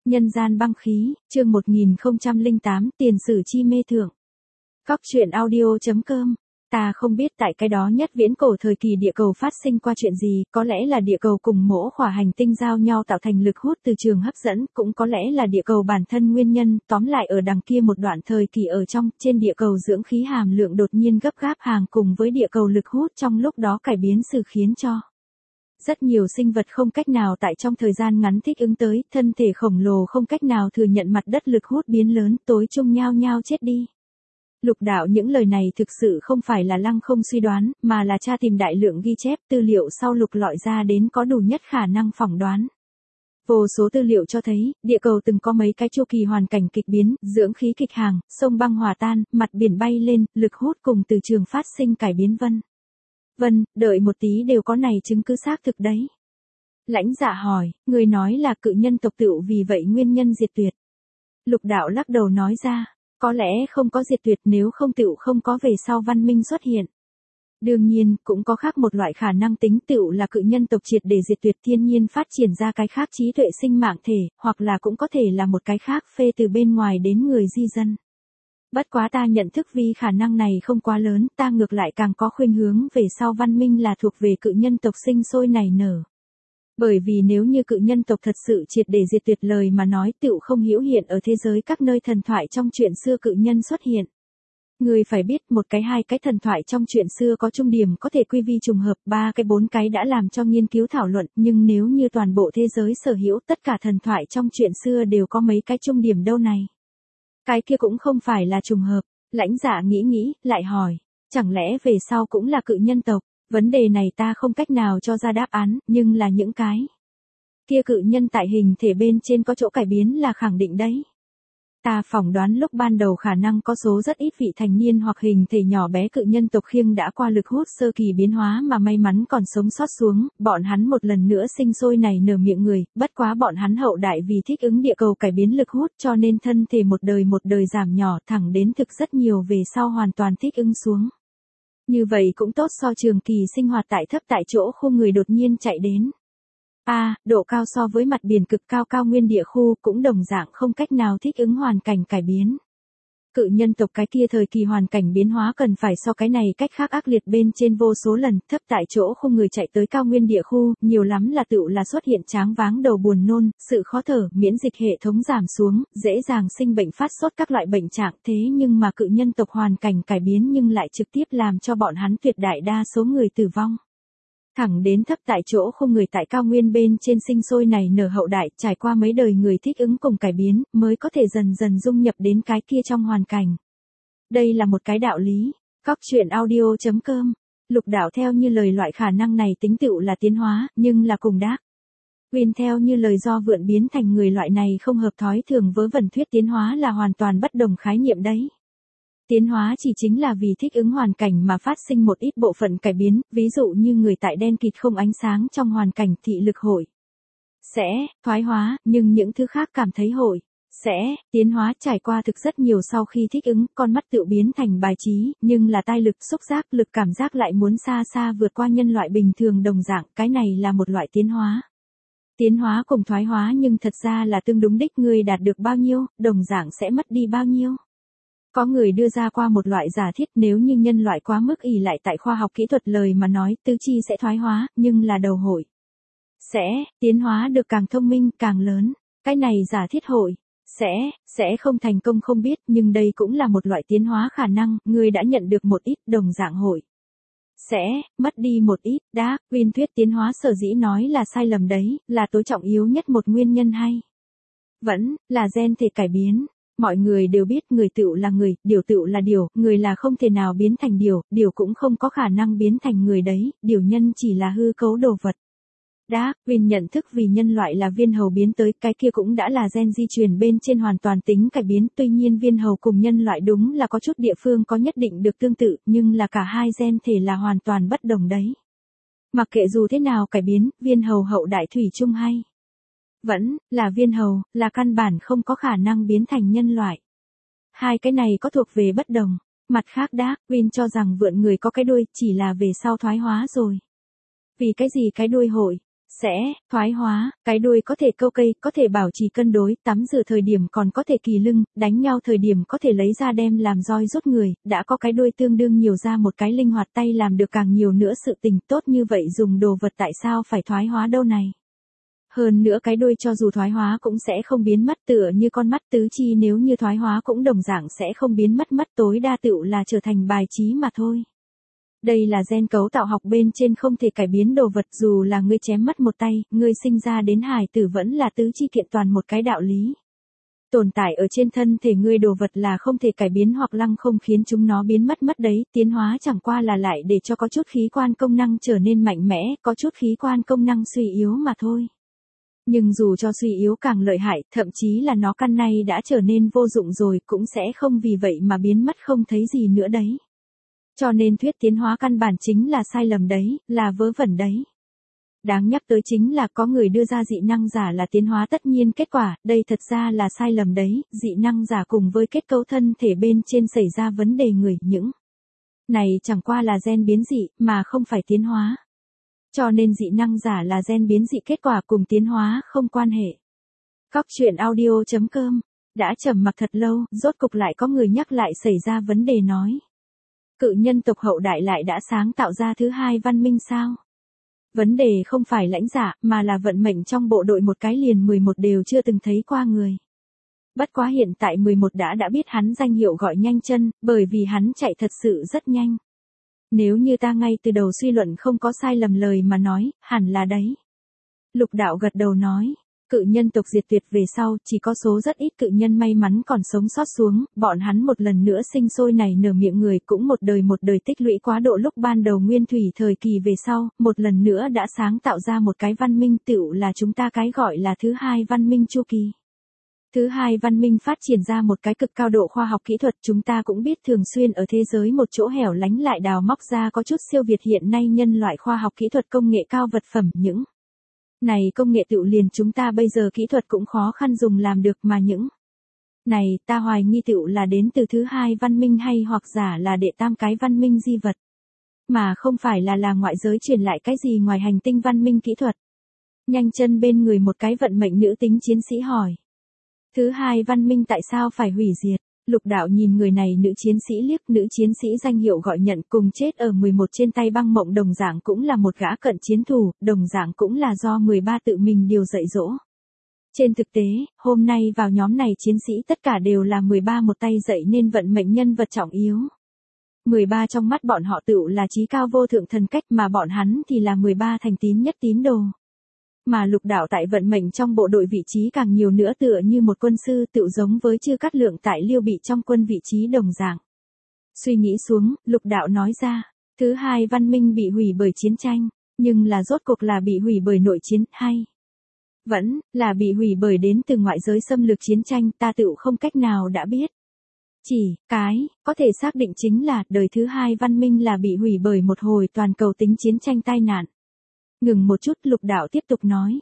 Nhân gian băng khí, chương 1008, tiền sử chi mê thượng. Góc truyện audio.com. Ta không biết tại cái đó nhất viễn cổ thời kỳ địa cầu phát sinh qua chuyện gì, có lẽ là địa cầu cùng mỗi khỏa hành tinh giao nhau tạo thành lực hút từ trường hấp dẫn, cũng có lẽ là địa cầu bản thân nguyên nhân, tóm lại ở đằng kia một đoạn thời kỳ ở trong, trên địa cầu dưỡng khí hàm lượng đột nhiên gấp gáp hàng cùng với địa cầu lực hút trong lúc đó cải biến sự khiến cho rất nhiều sinh vật không cách nào tại trong thời gian ngắn thích ứng tới, thân thể khổng lồ không cách nào thừa nhận mặt đất lực hút biến lớn, tối chung nhao nhao chết đi. Lục đạo những lời này thực sự không phải là lăng không suy đoán, mà là tra tìm đại lượng ghi chép tư liệu sau lục lọi ra đến có đủ nhất khả năng phỏng đoán. Vô số tư liệu cho thấy, địa cầu từng có mấy cái chu kỳ hoàn cảnh kịch biến, dưỡng khí kịch hàng, sông băng hòa tan, mặt biển bay lên, lực hút cùng từ trường phát sinh cải biến vân, đợi một tí đều có này chứng cứ xác thực đấy. Lãnh Dạ hỏi, người nói là cự nhân tộc tựu vì vậy nguyên nhân diệt tuyệt. Lục đạo lắc đầu nói ra, có lẽ không có diệt tuyệt nếu không tựu không có về sau văn minh xuất hiện. Đương nhiên, cũng có khác một loại khả năng tính tựu là cự nhân tộc triệt để diệt tuyệt thiên nhiên phát triển ra cái khác trí tuệ sinh mạng thể, hoặc là cũng có thể là một cái khác phê từ bên ngoài đến người di dân. Bất quá ta nhận thức vì khả năng này không quá lớn, ta ngược lại càng có khuynh hướng về sau văn minh là thuộc về cự nhân tộc sinh sôi nảy nở. Bởi vì nếu như cự nhân tộc thật sự triệt để diệt tuyệt lời mà nói tựu không hữu hiện ở thế giới các nơi thần thoại trong chuyện xưa cự nhân xuất hiện. Người phải biết một cái hai cái thần thoại trong chuyện xưa có chung điểm có thể quy vi trùng hợp, ba cái bốn cái đã làm cho nghiên cứu thảo luận, nhưng nếu như toàn bộ thế giới sở hữu tất cả thần thoại trong chuyện xưa đều có mấy cái chung điểm đâu này. Cái kia cũng không phải là trùng hợp. Lãnh Dạ nghĩ, lại hỏi, chẳng lẽ về sau cũng là cự nhân tộc? Vấn đề này ta không cách nào cho ra đáp án, nhưng là những cái kia cự nhân tại hình thể bên trên có chỗ cải biến là khẳng định đấy. Ta phỏng đoán lúc ban đầu khả năng có số rất ít vị thành niên hoặc hình thể nhỏ bé cự nhân tộc khiêng đã qua lực hút sơ kỳ biến hóa mà may mắn còn sống sót xuống, bọn hắn một lần nữa sinh sôi nảy nở miệng người, bất quá bọn hắn hậu đại vì thích ứng địa cầu cải biến lực hút cho nên thân thể một đời giảm nhỏ thẳng đến thực rất nhiều về sau hoàn toàn thích ứng xuống. Như vậy cũng tốt so trường kỳ sinh hoạt tại thấp tại chỗ khu người đột nhiên chạy đến. Độ cao so với mặt biển cực cao cao nguyên địa khu cũng đồng dạng không cách nào thích ứng hoàn cảnh cải biến. Cự nhân tộc cái kia thời kỳ hoàn cảnh biến hóa cần phải so cái này cách khác ác liệt bên trên vô số lần, thấp tại chỗ không người chạy tới cao nguyên địa khu, nhiều lắm là tựu là xuất hiện tráng váng đầu buồn nôn, sự khó thở, miễn dịch hệ thống giảm xuống, dễ dàng sinh bệnh phát sốt các loại bệnh trạng thế nhưng mà cự nhân tộc hoàn cảnh cải biến nhưng lại trực tiếp làm cho bọn hắn tuyệt đại đa số người tử vong. Thẳng đến thấp tại chỗ không người tại cao nguyên bên trên sinh sôi nảy nở hậu đại trải qua mấy đời người thích ứng cùng cải biến mới có thể dần dần dung nhập đến cái kia trong hoàn cảnh. Đây là một cái đạo lý. Góc truyện audio.com. Lục đạo theo như lời loại khả năng này tính tựu là tiến hóa, nhưng là cùng đác. Nguyên theo như lời do vượn biến thành người loại này không hợp thói thường với vần thuyết tiến hóa là hoàn toàn bất đồng khái niệm đấy. Tiến hóa chỉ chính là vì thích ứng hoàn cảnh mà phát sinh một ít bộ phận cải biến, ví dụ như người tại đen kịt không ánh sáng trong hoàn cảnh thị lực hội sẽ thoái hóa, nhưng những thứ khác cảm thấy hội sẽ tiến hóa trải qua thực rất nhiều sau khi thích ứng, con mắt tự biến thành bài trí, nhưng là tai lực, xúc giác, lực cảm giác lại muốn xa xa vượt qua nhân loại bình thường đồng dạng, cái này là một loại tiến hóa. Tiến hóa cùng thoái hóa nhưng thật ra là tương đúng đích người đạt được bao nhiêu, đồng dạng sẽ mất đi bao nhiêu. Có người đưa ra qua một loại giả thiết nếu như nhân loại quá mức ỷ lại tại khoa học kỹ thuật lời mà nói tứ chi sẽ thoái hóa, nhưng là đầu hội sẽ tiến hóa được càng thông minh càng lớn. Cái này giả thiết hội sẽ không thành công không biết nhưng đây cũng là một loại tiến hóa khả năng, người đã nhận được một ít đồng dạng hội sẽ mất đi một ít. Darwin thuyết tiến hóa sở dĩ nói là sai lầm đấy, là tối trọng yếu nhất một nguyên nhân hay vẫn là gen thể cải biến. Mọi người đều biết người tựu là người, điều tựu là điều, người là không thể nào biến thành điều cũng không có khả năng biến thành người đấy, điều nhân chỉ là hư cấu đồ vật. Darwin nhận thức vì nhân loại là viên hầu biến tới, cái kia cũng đã là gen di truyền bên trên hoàn toàn tính cải biến, tuy nhiên viên hầu cùng nhân loại đúng là có chút địa phương có nhất định được tương tự, nhưng là cả hai gen thể là hoàn toàn bất đồng đấy. Mặc kệ dù thế nào cải biến, viên hầu hậu đại thủy chung hay vẫn là viên hầu, là căn bản không có khả năng biến thành nhân loại. Hai cái này có thuộc về bất đồng. Mặt khác Darwin cho rằng vượn người có cái đuôi chỉ là về sau thoái hóa rồi. Vì cái gì cái đuôi hội sẽ thoái hóa, cái đuôi có thể câu cây, có thể bảo trì cân đối, tắm rửa thời điểm còn có thể kỳ lưng, đánh nhau thời điểm có thể lấy ra đem làm roi rút người, đã có cái đuôi tương đương nhiều ra một cái linh hoạt tay làm được càng nhiều nữa sự tình tốt như vậy dùng đồ vật tại sao phải thoái hóa đâu này. Hơn nữa cái đuôi cho dù thoái hóa cũng sẽ không biến mất tựa như con mắt tứ chi nếu như thoái hóa cũng đồng dạng sẽ không biến mất tối đa tựu là trở thành bài trí mà thôi. Đây là gen cấu tạo học bên trên không thể cải biến đồ vật dù là ngươi chém mất một tay, ngươi sinh ra đến hài tử vẫn là tứ chi kiện toàn một cái đạo lý. Tồn tại ở trên thân thể ngươi đồ vật là không thể cải biến hoặc lăng không khiến chúng nó biến mất đấy, tiến hóa chẳng qua là lại để cho có chút khí quan công năng trở nên mạnh mẽ, có chút khí quan công năng suy yếu mà thôi. Nhưng dù cho suy yếu càng lợi hại, thậm chí là nó căn này đã trở nên vô dụng rồi cũng sẽ không vì vậy mà biến mất không thấy gì nữa đấy. Cho nên thuyết tiến hóa căn bản chính là sai lầm đấy, là vớ vẩn đấy. Đáng nhắc tới chính là có người đưa ra dị năng giả là tiến hóa tất nhiên kết quả, đây thật ra là sai lầm đấy, dị năng giả cùng với kết cấu thân thể bên trên xảy ra vấn đề người những này chẳng qua là gen biến dị mà không phải tiến hóa. Cho nên dị năng giả là gen biến dị kết quả cùng tiến hóa không quan hệ. Cóc truyện audio.com đã trầm mặc thật lâu, rốt cục lại có người nhắc lại xảy ra vấn đề nói. Cự nhân tộc hậu đại lại đã sáng tạo ra thứ hai văn minh sao? Vấn đề không phải lãnh giả, mà là vận mệnh trong bộ đội một cái liền 11 đều chưa từng thấy qua người. Bất quá hiện tại 11 đã biết hắn danh hiệu gọi nhanh chân, bởi vì hắn chạy thật sự rất nhanh. Nếu như ta ngay từ đầu suy luận không có sai lầm lời mà nói, hẳn là đấy. Lục đạo gật đầu nói. Cự nhân tộc diệt tuyệt về sau, chỉ có số rất ít cự nhân may mắn còn sống sót xuống, bọn hắn một lần nữa sinh sôi nảy nở miệng người cũng một đời tích lũy quá độ lúc ban đầu nguyên thủy thời kỳ về sau, một lần nữa đã sáng tạo ra một cái văn minh tựu là chúng ta cái gọi là thứ hai văn minh chu kỳ. Thứ hai văn minh phát triển ra một cái cực cao độ khoa học kỹ thuật chúng ta cũng biết thường xuyên ở thế giới một chỗ hẻo lánh lại đào móc ra có chút siêu việt hiện nay nhân loại khoa học kỹ thuật công nghệ cao vật phẩm những. Này công nghệ tựu liền chúng ta bây giờ kỹ thuật cũng khó khăn dùng làm được mà những. Này ta hoài nghi tựu là đến từ thứ hai văn minh hay hoặc giả là đệ tam cái văn minh di vật. Mà không phải là ngoại giới truyền lại cái gì ngoài hành tinh văn minh kỹ thuật. Nhanh chân bên người một cái vận mệnh nữ tính chiến sĩ hỏi. Thứ hai văn minh tại sao phải hủy diệt? Lục đạo nhìn người này nữ chiến sĩ liếc, nữ chiến sĩ danh hiệu gọi nhận cùng chết ở 11 trên tay băng mộng đồng dạng cũng là một gã cận chiến thủ, đồng dạng cũng là do 13 tự mình điều dạy dỗ. Trên thực tế, hôm nay vào nhóm này chiến sĩ tất cả đều là 13 một tay dạy nên vận mệnh nhân vật trọng yếu. 13 trong mắt bọn họ tựu là chí cao vô thượng thần cách mà bọn hắn thì là 13 thành tín nhất tín đồ. Mà lục đạo tại vận mệnh trong bộ đội vị trí càng nhiều nữa tựa như một quân sư tựu giống với Chư Cát Lượng tại Liêu Bị trong quân vị trí đồng dạng. Suy nghĩ xuống, lục đạo nói ra, thứ hai văn minh bị hủy bởi chiến tranh, nhưng là rốt cuộc là bị hủy bởi nội chiến hay vẫn là bị hủy bởi đến từ ngoại giới xâm lược chiến tranh ta tựu không cách nào đã biết. Chỉ cái có thể xác định chính là đời thứ hai văn minh là bị hủy bởi một hồi toàn cầu tính chiến tranh tai nạn. Ngừng một chút lục đạo tiếp tục nói.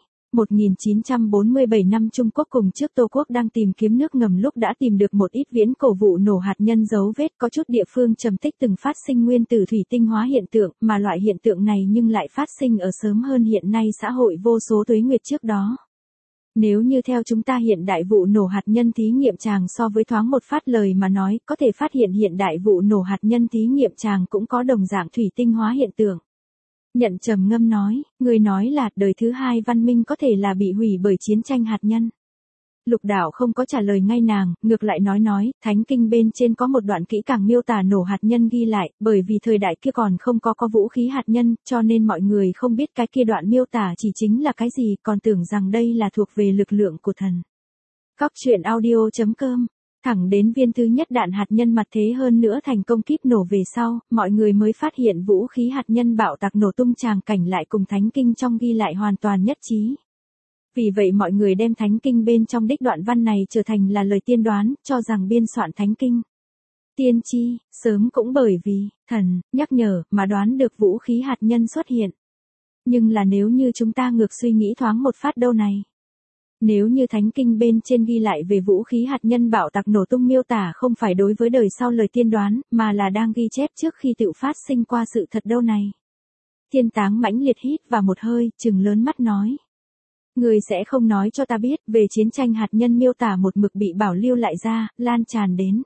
1947 năm Trung Quốc cùng trước Tô Quốc đang tìm kiếm nước ngầm lúc đã tìm được một ít viễn cổ vụ nổ hạt nhân dấu vết có chút địa phương trầm tích từng phát sinh nguyên tử thủy tinh hóa hiện tượng mà loại hiện tượng này nhưng lại phát sinh ở sớm hơn hiện nay xã hội vô số tuế nguyệt trước đó. Nếu như theo chúng ta hiện đại vụ nổ hạt nhân thí nghiệm tràng so với thoáng một phát lời mà nói có thể phát hiện hiện đại vụ nổ hạt nhân thí nghiệm tràng cũng có đồng dạng thủy tinh hóa hiện tượng. Nhận trầm ngâm nói, người nói là đời thứ hai văn minh có thể là bị hủy bởi chiến tranh hạt nhân. Lục đạo không có trả lời ngay nàng, ngược lại nói, thánh kinh bên trên có một đoạn kỹ càng miêu tả nổ hạt nhân ghi lại, bởi vì thời đại kia còn không có vũ khí hạt nhân, cho nên mọi người không biết cái kia đoạn miêu tả chỉ chính là cái gì, còn tưởng rằng đây là thuộc về lực lượng của thần. Cóc truyện audio.com Thẳng đến viên thứ nhất đạn hạt nhân mặt thế hơn nữa thành công kíp nổ về sau, mọi người mới phát hiện vũ khí hạt nhân bạo tạc nổ tung tràng cảnh lại cùng thánh kinh trong ghi lại hoàn toàn nhất trí. Vì vậy mọi người đem thánh kinh bên trong đích đoạn văn này trở thành là lời tiên đoán, cho rằng biên soạn thánh kinh. Tiên tri, sớm cũng bởi vì, thần, nhắc nhở, mà đoán được vũ khí hạt nhân xuất hiện. Nhưng là nếu như chúng ta ngược suy nghĩ thoáng một phát đâu này. Nếu như thánh kinh bên trên ghi lại về vũ khí hạt nhân bạo tạc nổ tung miêu tả không phải đối với đời sau lời tiên đoán, mà là đang ghi chép trước khi tự phát sinh qua sự thật đâu này. Thiên Táng mãnh liệt hít vào một hơi, trừng lớn mắt nói. Người sẽ không nói cho ta biết, về chiến tranh hạt nhân miêu tả một mực bị bảo lưu lại ra, lan tràn đến.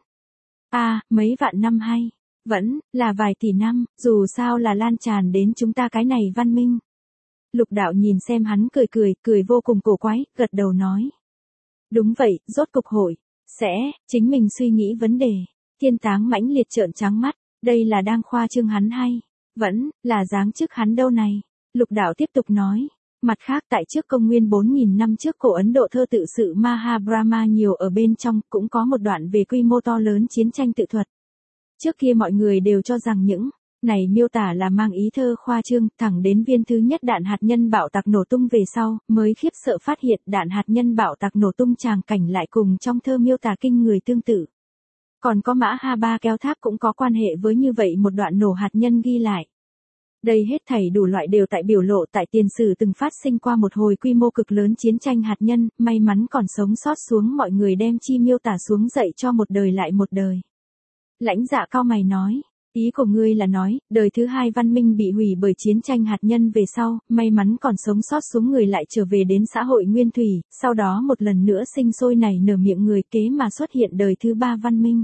Mấy vạn năm hay, vẫn, là vài tỷ năm, dù sao là lan tràn đến chúng ta cái này văn minh. Lục đạo nhìn xem hắn cười vô cùng cổ quái, gật đầu nói. Đúng vậy, rốt cục hội, chính mình suy nghĩ vấn đề. Thiên Táng mãnh liệt trợn trắng mắt, đây là đang khoa trương hắn hay, vẫn, là giáng chức hắn đâu này. Lục đạo tiếp tục nói. Mặt khác tại trước công nguyên 4.000 năm trước cổ Ấn Độ thơ tự sự Mahabharata nhiều ở bên trong, cũng có một đoạn về quy mô to lớn chiến tranh tự thuật. Trước kia mọi người đều cho rằng những này miêu tả là mang ý thơ khoa trương, thẳng đến viên thứ nhất đạn hạt nhân bạo tạc nổ tung về sau, mới khiếp sợ phát hiện đạn hạt nhân bạo tạc nổ tung tràng cảnh lại cùng trong thơ miêu tả kinh người tương tự. Còn có Mã Ha Ba kéo thác cũng có quan hệ với như vậy một đoạn nổ hạt nhân ghi lại. Đây hết thảy đủ loại đều tại biểu lộ tại tiền sử từng phát sinh qua một hồi quy mô cực lớn chiến tranh hạt nhân, may mắn còn sống sót xuống mọi người đem chi miêu tả xuống dậy cho một đời lại một đời. Lãnh Dạ cao mày nói, ý của ngươi là nói, đời thứ hai văn minh bị hủy bởi chiến tranh hạt nhân về sau, may mắn còn sống sót xuống người lại trở về đến xã hội nguyên thủy, sau đó một lần nữa sinh sôi nảy nở miệng người kế mà xuất hiện đời thứ ba văn minh.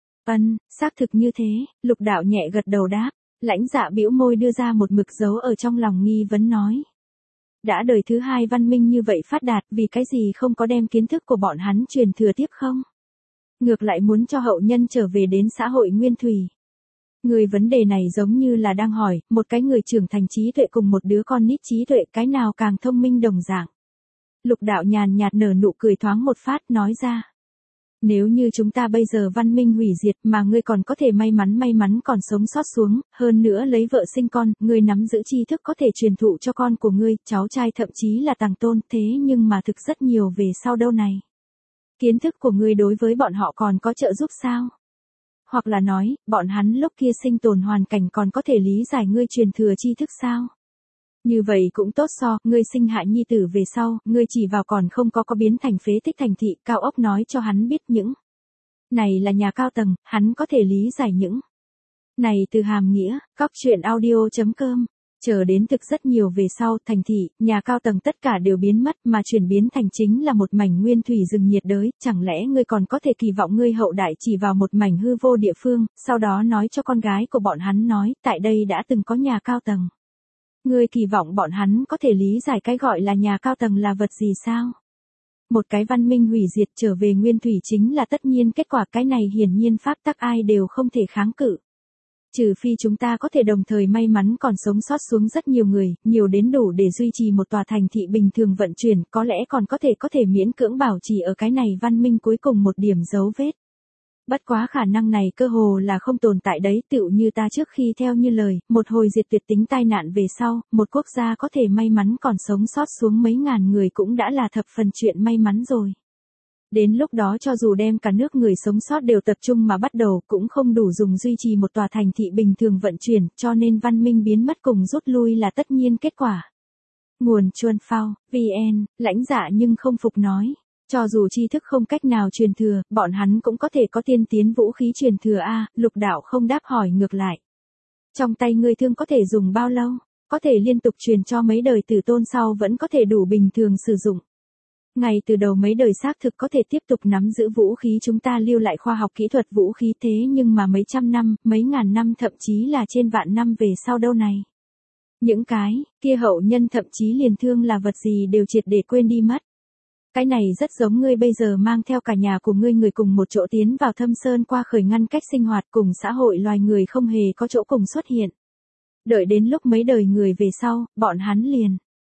Xác thực như thế, Lục đạo nhẹ gật đầu đáp. Lãnh Dạ bĩu môi đưa ra một mực dấu ở trong lòng nghi vấn nói. Đã đời thứ hai văn minh như vậy phát đạt, vì cái gì không có đem kiến thức của bọn hắn truyền thừa tiếp không? Ngược lại muốn cho hậu nhân trở về đến xã hội nguyên thủy. Người vấn đề này giống như là đang hỏi, một cái người trưởng thành trí tuệ cùng một đứa con nít trí tuệ, cái nào càng thông minh đồng dạng. Lục đạo nhàn nhạt nở nụ cười thoáng một phát nói ra. Nếu như chúng ta bây giờ văn minh hủy diệt mà ngươi còn có thể may mắn còn sống sót xuống, hơn nữa lấy vợ sinh con, ngươi nắm giữ tri thức có thể truyền thụ cho con của ngươi, cháu trai thậm chí là tàng tôn, thế nhưng mà thực rất nhiều về sau đâu này. Kiến thức của ngươi đối với bọn họ còn có trợ giúp sao? Hoặc là nói, bọn hắn lúc kia sinh tồn hoàn cảnh còn có thể lý giải ngươi truyền thừa tri thức sao? Như vậy cũng tốt ngươi sinh hạ nhi tử về sau, ngươi chỉ vào còn không có biến thành phế tích thành thị, Cao Ốc nói cho hắn biết những này là nhà cao tầng, hắn có thể lý giải những này từ hàm nghĩa, cóc.audio.com. Chờ đến thực rất nhiều về sau, thành thị, nhà cao tầng tất cả đều biến mất mà chuyển biến thành chính là một mảnh nguyên thủy rừng nhiệt đới, chẳng lẽ ngươi còn có thể kỳ vọng ngươi hậu đại chỉ vào một mảnh hư vô địa phương, sau đó nói cho con gái của bọn hắn nói, tại đây đã từng có nhà cao tầng. Ngươi kỳ vọng bọn hắn có thể lý giải cái gọi là nhà cao tầng là vật gì sao? Một cái văn minh hủy diệt trở về nguyên thủy chính là tất nhiên kết quả, cái này hiển nhiên pháp tắc ai đều không thể kháng cự. Trừ phi chúng ta có thể đồng thời may mắn còn sống sót xuống rất nhiều người, nhiều đến đủ để duy trì một tòa thành thị bình thường vận chuyển, có lẽ còn có thể miễn cưỡng bảo trì ở cái này văn minh cuối cùng một điểm dấu vết. Bất quá khả năng này cơ hồ là không tồn tại đấy, tựu như ta trước khi theo như lời, một hồi diệt tuyệt tính tai nạn về sau, một quốc gia có thể may mắn còn sống sót xuống mấy ngàn người cũng đã là thập phần chuyện may mắn rồi. Đến lúc đó cho dù đem cả nước người sống sót đều tập trung mà bắt đầu cũng không đủ dùng duy trì một tòa thành thị bình thường vận chuyển, cho nên văn minh biến mất cùng rút lui là tất nhiên kết quả. Nguồn Chuan Phao, VN, Lãnh Dạ nhưng không phục nói. Cho dù tri thức không cách nào truyền thừa, bọn hắn cũng có thể có tiên tiến vũ khí truyền thừa Lục đạo không đáp hỏi ngược lại. Trong tay ngươi thương có thể dùng bao lâu? Có thể liên tục truyền cho mấy đời tử tôn sau vẫn có thể đủ bình thường sử dụng. Ngay từ đầu mấy đời xác thực có thể tiếp tục nắm giữ vũ khí chúng ta lưu lại khoa học kỹ thuật vũ khí, thế nhưng mà mấy trăm năm, mấy ngàn năm thậm chí là trên vạn năm về sau đâu này. Những cái kia hậu nhân thậm chí liền thương là vật gì đều triệt để quên đi mất. Cái này rất giống ngươi bây giờ mang theo cả nhà của ngươi người cùng một chỗ tiến vào thâm sơn qua khởi ngăn cách sinh hoạt cùng xã hội loài người không hề có chỗ cùng xuất hiện. Đợi đến lúc mấy đời người về sau, bọn hắn liền.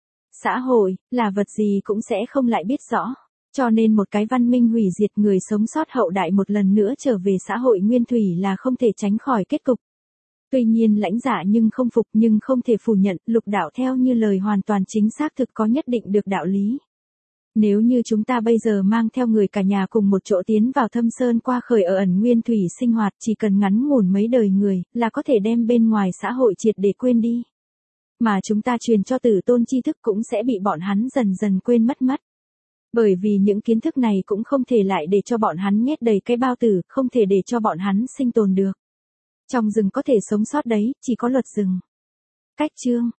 Xã hội, là vật gì cũng sẽ không lại biết rõ. Cho nên một cái văn minh hủy diệt người sống sót hậu đại một lần nữa trở về xã hội nguyên thủy là không thể tránh khỏi kết cục. Tuy nhiên Lãnh Dạ nhưng không phục nhưng không thể phủ nhận, Lục đạo theo như lời hoàn toàn chính xác thực có nhất định được đạo lý. Nếu như chúng ta bây giờ mang theo người cả nhà cùng một chỗ tiến vào thâm sơn qua khởi ở ẩn nguyên thủy sinh hoạt, chỉ cần ngắn ngủn mấy đời người, là có thể đem bên ngoài xã hội triệt để quên đi. Mà chúng ta truyền cho tử tôn tri thức cũng sẽ bị bọn hắn dần dần quên mất. Bởi vì những kiến thức này cũng không thể lại để cho bọn hắn nhét đầy cái bao tử, không thể để cho bọn hắn sinh tồn được. Trong rừng có thể sống sót đấy, chỉ có luật rừng. Cách chương